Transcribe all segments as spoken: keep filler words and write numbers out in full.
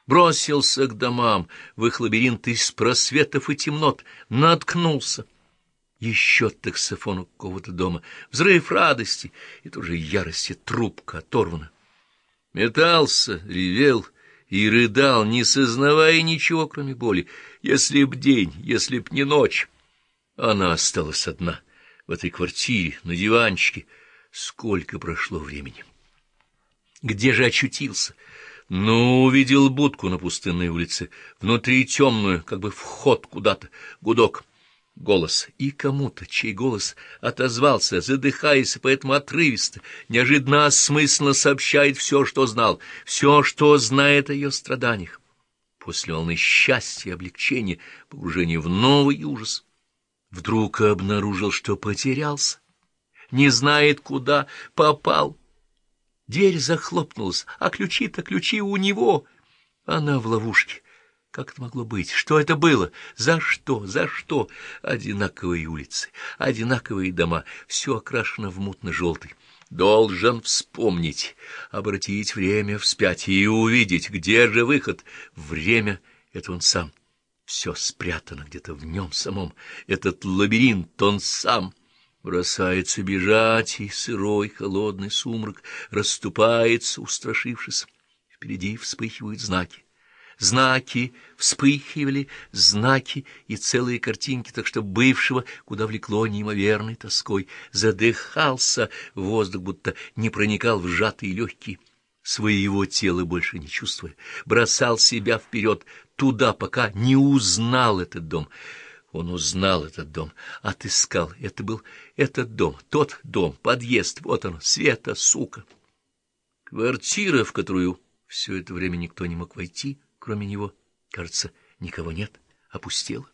бросился к домам, в их лабиринт из просветов и темнот, наткнулся. Еще таксофон у какого-то дома, взрыв радости и тоже ярости, трубка оторвана. Метался, ревел и рыдал, не сознавая ничего, кроме боли. Если б день, если б не ночь. Она осталась одна в этой квартире, на диванчике. Сколько прошло времени? Где же очутился? Ну, увидел будку на пустынной улице, внутри темную, как бы вход куда-то, гудок. Голос, и кому-то, чей голос отозвался, задыхаясь, и поэтому отрывисто, неожиданно осмысленно сообщает все, что знал, все, что знает о ее страданиях. После волны счастья и облегчения, погружения в новый ужас, вдруг обнаружил, что потерялся, не знает, куда попал. Дверь захлопнулась, а ключи-то ключи у него. Она в ловушке. Как это могло быть? Что это было? За что? За что? Одинаковые улицы, одинаковые дома, все окрашено в мутно-желтый. Должен вспомнить, обратить время вспять и увидеть, где же выход. Время — это он сам. Все спрятано где-то в нем самом. Этот лабиринт — он сам. Бросается бежать, и сырой холодный сумрак расступается, устрашившись. Впереди вспыхивают знаки. Знаки вспыхивали, знаки и целые картинки, так что бывшего, куда влекло неимоверной тоской, задыхался, воздух будто не проникал в сжатые легкие, своего тела больше не чувствуя, бросал себя вперед, туда, пока не узнал этот дом. Он узнал этот дом, отыскал. Это был этот дом, тот дом, подъезд, вот он, Света, сука. Квартира, в которую все это время никто не мог войти, кроме него, кажется, никого нет, опустела.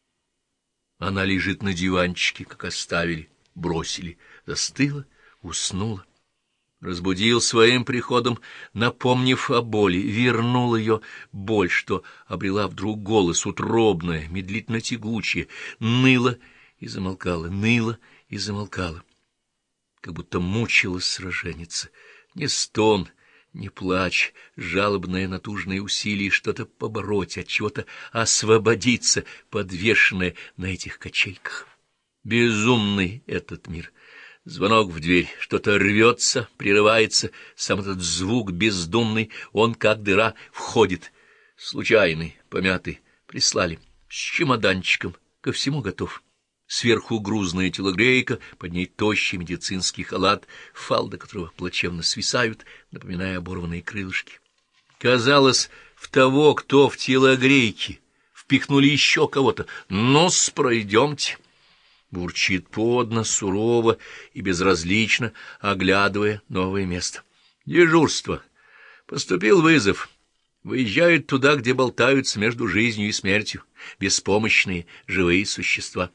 Она лежит на диванчике, как оставили, бросили, застыла, уснула. Разбудил своим приходом, напомнив о боли, вернул ее боль, что обрела вдруг голос, утробная, медлительно-тягучая, ныла и замолкала, ныла и замолкала, как будто мучилась сраженница. Не стон, не плач, жалобное натужное усилие что-то побороть, от чего-то освободиться, подвешенное на этих качельках. Безумный этот мир. Звонок в дверь, что-то рвется, прерывается, сам этот звук бездумный, он, как дыра, входит. Случайный, помятый, прислали, с чемоданчиком, ко всему готов. Сверху грузная телогрейка, под ней тощий медицинский халат, фалды которого плачевно свисают, напоминая оборванные крылышки. Казалось, в того, кто в телогрейке, впихнули еще кого-то. Ну-с, пройдемте. Бурчит под нос, сурово и безразлично, оглядывая новое место. Дежурство. Поступил вызов. Выезжают туда, где болтаются между жизнью и смертью беспомощные живые существа.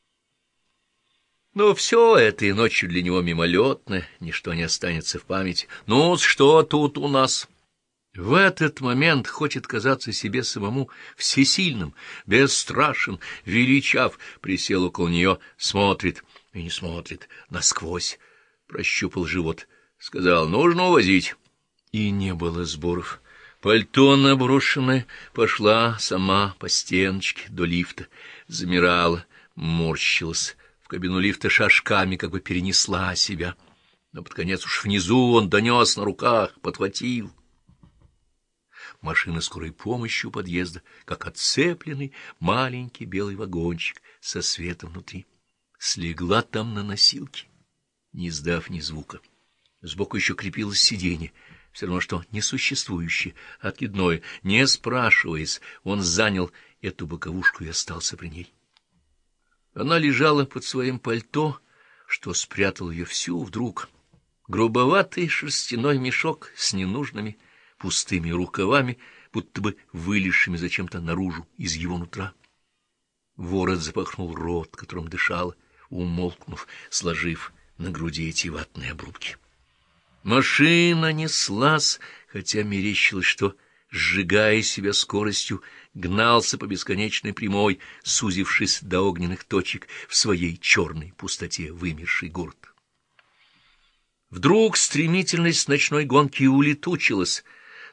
Но все это и ночью для него мимолетно, ничто не останется в памяти. Ну, что тут у нас? В этот момент хочет казаться себе самому всесильным, бесстрашен, величав, присел около нее, смотрит и не смотрит, насквозь, прощупал живот, сказал, нужно увозить. И не было сборов. Пальто наброшенное, пошла сама по стеночке до лифта, замирала, морщилась, в кабину лифта шажками как бы перенесла себя, но под конец уж внизу он донес на руках, подхватил. Машина скорой помощи у подъезда, как отцепленный маленький белый вагончик со светом внутри. Слегла там на носилке, не издав ни звука. Сбоку еще крепилось сиденье, все равно что несуществующее, откидное. Не спрашиваясь, он занял эту боковушку и остался при ней. Она лежала под своим пальто, что спрятал ее всю вдруг. Грубоватый шерстяной мешок с ненужными пустыми рукавами, будто бы вылезшими зачем-то наружу из его нутра. Ворот запахнул рот, которым дышала, умолкнув, сложив на груди эти ватные обрубки. Машина неслась, хотя мерещилось, что, сжигая себя скоростью, гнался по бесконечной прямой, сузившись до огненных точек в своей черной пустоте вымерший город. Вдруг стремительность ночной гонки улетучилась,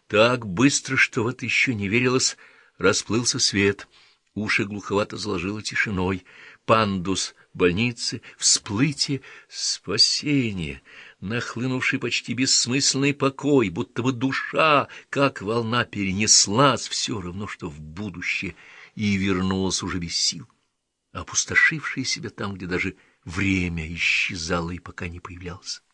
Так быстро, что в это еще не верилось, расплылся свет. Уши глуховато заложило тишиной. Пандус больницы, всплытие, спасение, нахлынувший почти бессмысленный покой, будто бы душа, как волна, перенеслась все равно, что в будущее, и вернулась уже без сил, опустошившая себя там, где даже время исчезало и пока не появлялось.